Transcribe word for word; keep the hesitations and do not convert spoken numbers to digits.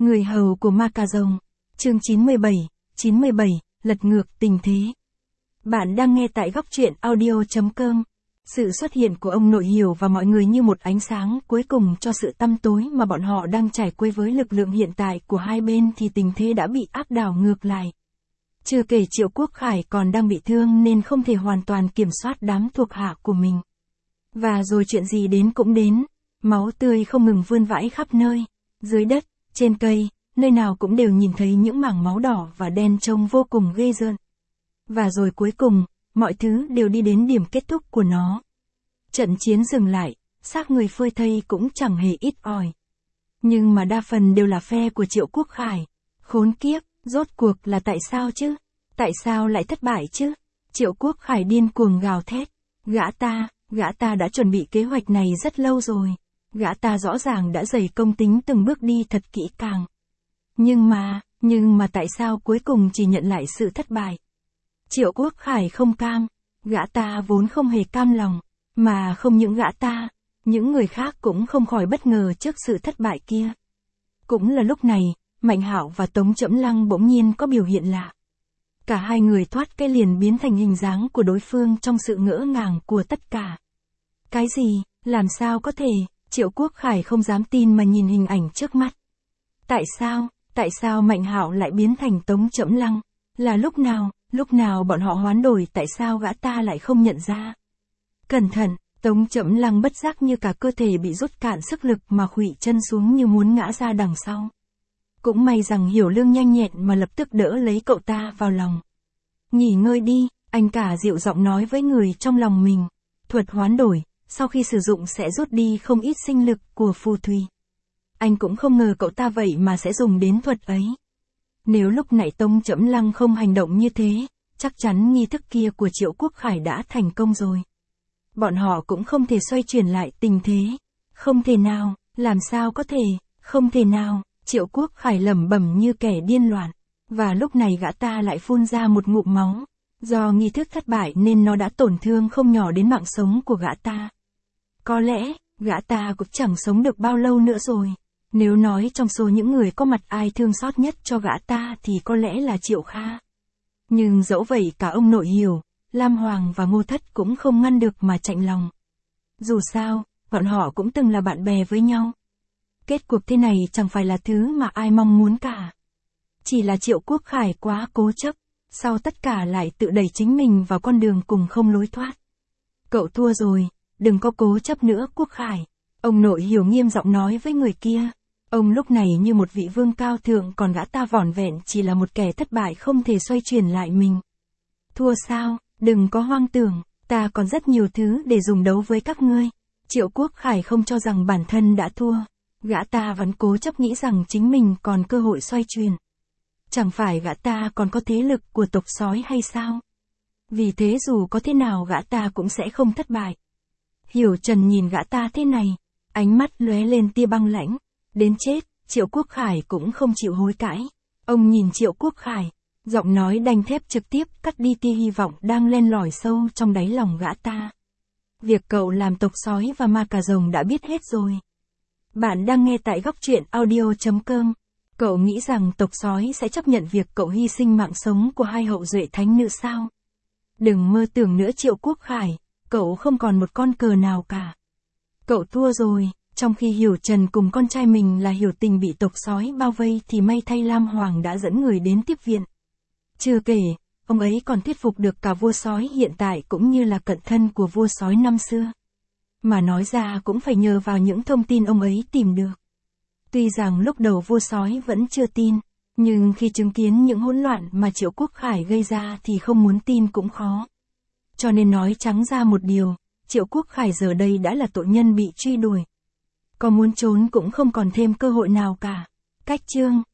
Người hầu của ma cà rồng. Chương chín mươi bảy, chín mươi bảy, lật ngược tình thế. Bạn đang nghe tại góc truyện audio chấm com. Sự xuất hiện của ông nội Hiểu và mọi người như một ánh sáng cuối cùng cho sự tăm tối mà bọn họ đang trải qua. Với lực lượng hiện tại của hai bên thì tình thế đã bị áp đảo ngược lại. Chưa kể Triệu Quốc Khải còn đang bị thương nên không thể hoàn toàn kiểm soát đám thuộc hạ của mình. Và rồi chuyện gì đến cũng đến, máu tươi không ngừng vươn vãi khắp nơi, dưới đất, trên cây, nơi nào cũng đều nhìn thấy những mảng máu đỏ và đen trông vô cùng ghê rợn. Và rồi cuối cùng, mọi thứ đều đi đến điểm kết thúc của nó. Trận chiến dừng lại, xác người phơi thây cũng chẳng hề ít ỏi. Nhưng mà đa phần đều là phe của Triệu Quốc Khải. Khốn kiếp, rốt cuộc là tại sao chứ? Tại sao lại thất bại chứ? Triệu Quốc Khải điên cuồng gào thét. Gã ta, gã ta đã chuẩn bị kế hoạch này rất lâu rồi. Gã ta rõ ràng đã dày công tính từng bước đi thật kỹ càng. Nhưng mà, nhưng mà tại sao cuối cùng chỉ nhận lại sự thất bại? Triệu Quốc Khải không cam, gã ta vốn không hề cam lòng, mà không những gã ta, những người khác cũng không khỏi bất ngờ trước sự thất bại kia. Cũng là lúc này, Mạnh Hạo và Tống Chẫm Lăng bỗng nhiên có biểu hiện lạ. Cả hai người thoát cái liền biến thành hình dáng của đối phương trong sự ngỡ ngàng của tất cả. Cái gì, làm sao có thể? Triệu Quốc Khải không dám tin mà nhìn hình ảnh trước mắt. Tại sao, tại sao Mạnh Hạo lại biến thành Tống Chẫm Lăng? Là lúc nào, lúc nào bọn họ hoán đổi, tại sao gã ta lại không nhận ra? Cẩn thận, Tống Chẫm Lăng bất giác như cả cơ thể bị rút cạn sức lực mà khuỵu chân xuống như muốn ngã ra đằng sau. Cũng may rằng Hiểu Lương nhanh nhẹn mà lập tức đỡ lấy cậu ta vào lòng. Nghỉ ngơi đi, anh cả dịu giọng nói với người trong lòng mình. Thuật hoán đổi, sau khi sử dụng sẽ rút đi không ít sinh lực của phù thủy. Anh cũng không ngờ cậu ta vậy mà sẽ dùng đến thuật ấy. Nếu lúc nãy Tống Chẫm Lăng không hành động như thế, chắc chắn nghi thức kia của Triệu Quốc Khải đã thành công rồi. Bọn họ cũng không thể xoay chuyển lại tình thế. Không thể nào, làm sao có thể, không thể nào, Triệu Quốc Khải lẩm bẩm như kẻ điên loạn. Và lúc này gã ta lại phun ra một ngụm máu. Do nghi thức thất bại nên nó đã tổn thương không nhỏ đến mạng sống của gã ta. Có lẽ, gã ta cũng chẳng sống được bao lâu nữa rồi. Nếu nói trong số những người có mặt ai thương xót nhất cho gã ta thì có lẽ là Triệu Kha. Nhưng dẫu vậy cả ông nội Hiểu, Lam Hoàng và Ngô Thất cũng không ngăn được mà chạnh lòng. Dù sao, bọn họ cũng từng là bạn bè với nhau. Kết cuộc thế này chẳng phải là thứ mà ai mong muốn cả. Chỉ là Triệu Quốc Khải quá cố chấp, sau tất cả lại tự đẩy chính mình vào con đường cùng không lối thoát. Cậu thua rồi, đừng có cố chấp nữa Quốc Khải. Ông nội Hiểu nghiêm giọng nói với người kia. Ông lúc này như một vị vương cao thượng, còn gã ta vỏn vẹn chỉ là một kẻ thất bại không thể xoay chuyển lại mình. Thua sao, đừng có hoang tưởng, ta còn rất nhiều thứ để dùng đấu với các ngươi. Triệu Quốc Khải không cho rằng bản thân đã thua. Gã ta vẫn cố chấp nghĩ rằng chính mình còn cơ hội xoay chuyển. Chẳng phải gã ta còn có thế lực của tộc sói hay sao? Vì thế dù có thế nào gã ta cũng sẽ không thất bại. Hiểu Trần nhìn gã ta thế này, ánh mắt lóe lên tia băng lãnh. Đến chết, Triệu Quốc Khải cũng không chịu hối cãi. Ông nhìn Triệu Quốc Khải, giọng nói đanh thép trực tiếp cắt đi tia hy vọng đang len lỏi sâu trong đáy lòng gã ta. Việc cậu làm tộc sói và ma cà rồng đã biết hết rồi. Bạn đang nghe tại góc truyện audio chấm com. Cậu nghĩ rằng tộc sói sẽ chấp nhận việc cậu hy sinh mạng sống của hai hậu duệ thánh nữ sao? Đừng mơ tưởng nữa Triệu Quốc Khải, cậu không còn một con cờ nào cả. Cậu thua rồi. Trong khi Hiểu Trần cùng con trai mình là Hiểu Tình bị tộc sói bao vây thì may thay Lam Hoàng đã dẫn người đến tiếp viện. Chưa kể, ông ấy còn thuyết phục được cả vua sói hiện tại cũng như là cận thân của vua sói năm xưa. Mà nói ra cũng phải nhờ vào những thông tin ông ấy tìm được. Tuy rằng lúc đầu vua sói vẫn chưa tin, nhưng khi chứng kiến những hỗn loạn mà Triệu Quốc Khải gây ra thì không muốn tin cũng khó. Cho nên nói trắng ra một điều, Triệu Quốc Khải giờ đây đã là tội nhân bị truy đuổi. Có muốn trốn cũng không còn thêm cơ hội nào cả. Cách chương